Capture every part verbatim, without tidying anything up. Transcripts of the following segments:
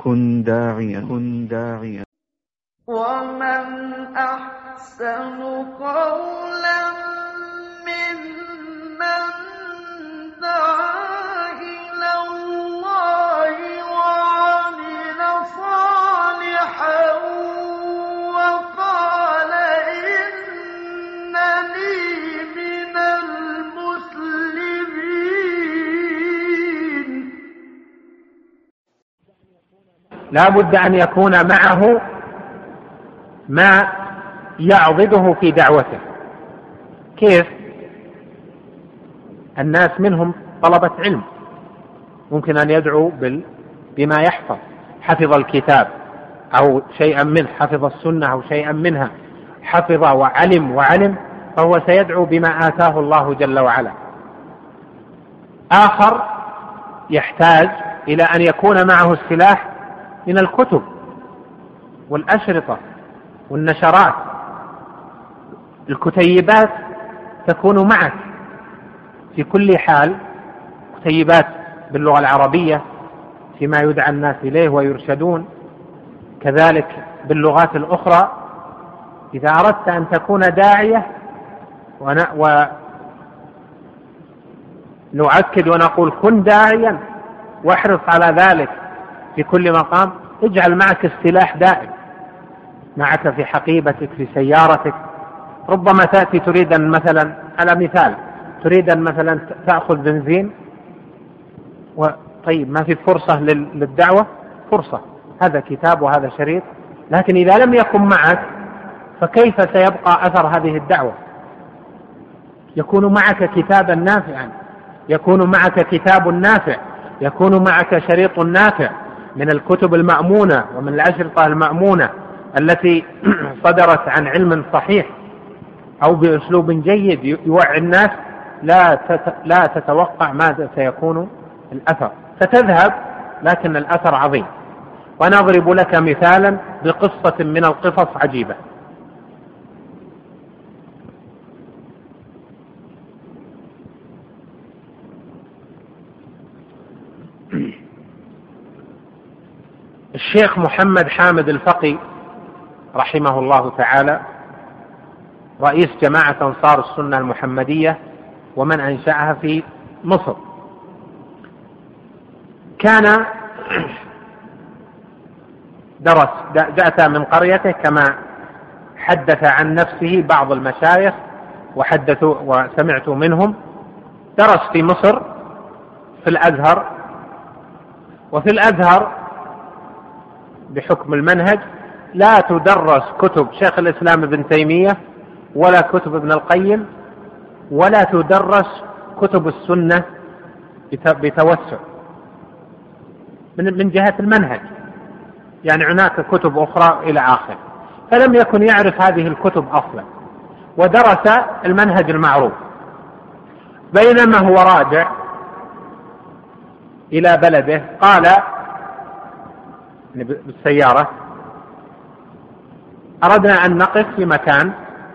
كن داعيا كن داعيا. ومن أحسن قولا ممن دعا إلى الله وعمل صالحا وقال إنني من المسلمين. لا بد أن يكون معه ما يعضده في دعوته. كيف؟ الناس منهم طلبة علم، ممكن أن يدعو بما يحفظ، حفظ الكتاب أو شيئا منه، حفظ السنة أو شيئا منها، حفظ وعلم وعلم فهو سيدعو بما آتاه الله جل وعلا. آخر يحتاج إلى أن يكون معه السلاح من الكتب والأشرطة والنشرات. الكتيبات تكون معك في كل حال، كتيبات باللغة العربية فيما يدعى الناس إليه ويرشدون، كذلك باللغات الأخرى. إذا أردت أن تكون داعية، ونؤكد ونقول كن داعيا واحرص على ذلك في كل مقام، اجعل معك السلاح دائم معك في حقيبتك في سيارتك. ربما تأتي تريد أن مثلا، على مثال، تريد أن مثلا تأخذ بنزين، وطيب ما في فرصة للدعوة، فرصة، هذا كتاب وهذا شريط، لكن إذا لم يكن معك فكيف سيبقى أثر هذه الدعوة؟ يكون معك كتابا نافعا، يكون معك كتاب نافع، يكون معك شريط نافع من الكتب المأمونة ومن الأشرطة المأمونة التي صدرت عن علم صحيح أو بأسلوب جيد يوعي الناس. لا لا تتوقع ماذا سيكون الأثر، ستذهب لكن الأثر عظيم. ونضرب لك مثالا بقصة من القصص عجيبة. الشيخ محمد حامد الفقي رحمه الله تعالى رئيس جماعة أنصار السنة المحمدية ومن أنشأها في مصر، كان درس جاءت من قريته كما حدث عن نفسه بعض المشايخ وحدثوا وسمعت منهم. درس في مصر في الأزهر، وفي الأزهر بحكم المنهج لا تدرس كتب شيخ الإسلام ابن تيمية ولا كتب ابن القيم ولا تدرس كتب السنة بتوسع من جهة المنهج، يعني هناك كتب أخرى إلى آخر، فلم يكن يعرف هذه الكتب أصلا، ودرس المنهج المعروف. بينما هو راجع إلى بلده قال بالسيارة: أردنا أن نقف في مكان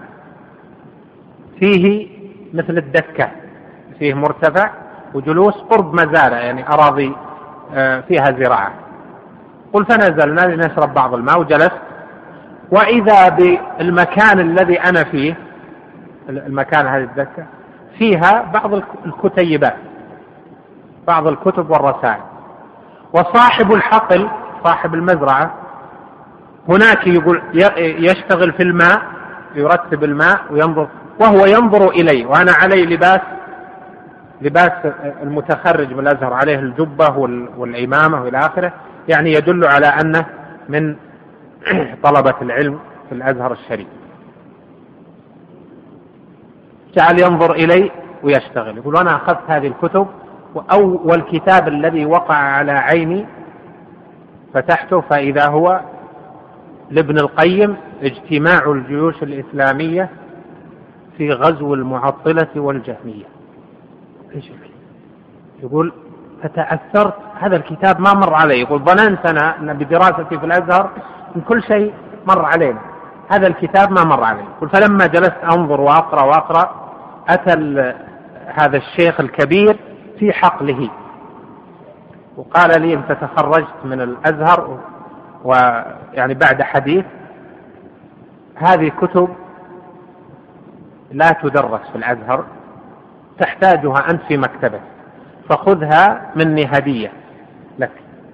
فيه مثل الدكة، فيه مرتفع وجلوس قرب مزارع، يعني أراضي فيها زراعة. قل فنزلنا لنشرب بعض الماء وجلست، وإذا بالمكان الذي أنا فيه، المكان هذه الدكة فيها بعض الكتيبات، بعض الكتب والرسائل، وصاحب الحقل صاحب المزرعة هناك يقول يشتغل في الماء، يرتب الماء وينظر، وهو ينظر إلي وأنا علي لباس لباس المتخرج من الأزهر، عليه الجبة والعمامة وإلى آخره، يعني يدل على أنه من طلبة العلم في الأزهر الشريف. جعل ينظر إلي ويشتغل، يقول: أنا أخذت هذه الكتب، وأول كتاب الذي وقع على عيني فتحته فإذا هو لابن القيم اجتماع الجيوش الإسلامية في غزو المعطلة والجهمية. يقول: فتأثرت، هذا الكتاب ما مر علي. يقول: ظننت أنا أن بدراستي في الأزهر إن كل شيء مر علينا، هذا الكتاب ما مر علي. يقول: فلما جلست أنظر وأقرأ وأقرأ أتى هذا الشيخ الكبير في حقله، وقال لي أنت تخرجت من الأزهر ويعني بعد حديث، هذه كتب لا تدرس في الأزهر، تحتاجها أنت في مكتبك، فخذها مني هدية لك.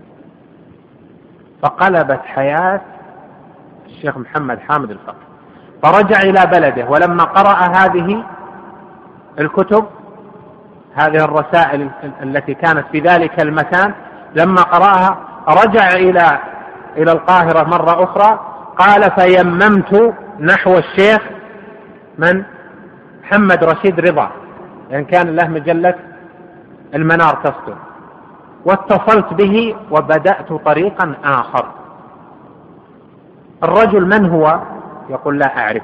فقلبت حياة الشيخ محمد حامد الفقي، فرجع إلى بلده، ولما قرأ هذه الكتب، هذه الرسائل التي كانت في ذلك المكان، لما قرأها رجع إلى إلى القاهرة مرة أخرى، قال فيممت نحو الشيخ من محمد رشيد رضا، يعني كان له مجلة المنار تصدر، واتصلت به وبدأت طريقا آخر. الرجل من هو؟ يقول لا أعرف.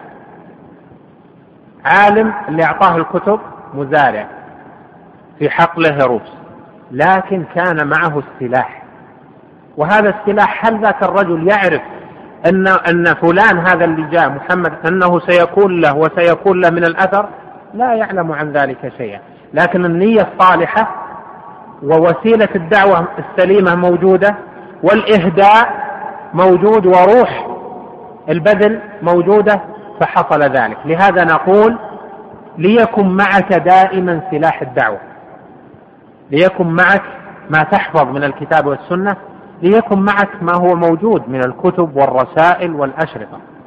عالم اللي أعطاه الكتب مزارع في حقله هروس، لكن كان معه السلاح، وهذا السلاح هل ذاك الرجل يعرف أن أن فلان هذا اللي جاء محمد أنه سيكون له وسيكون له من الأثر؟ لا يعلم عن ذلك شيئا، لكن النية الصالحة ووسيلة الدعوة السليمة موجودة، والإهداء موجود، وروح البذل موجودة، فحصل ذلك. لهذا نقول ليكن معك دائما سلاح الدعوة، ليكن معك ما تحفظ من الكتاب والسنة، ليكن معك ما هو موجود من الكتب والرسائل والأشرطة.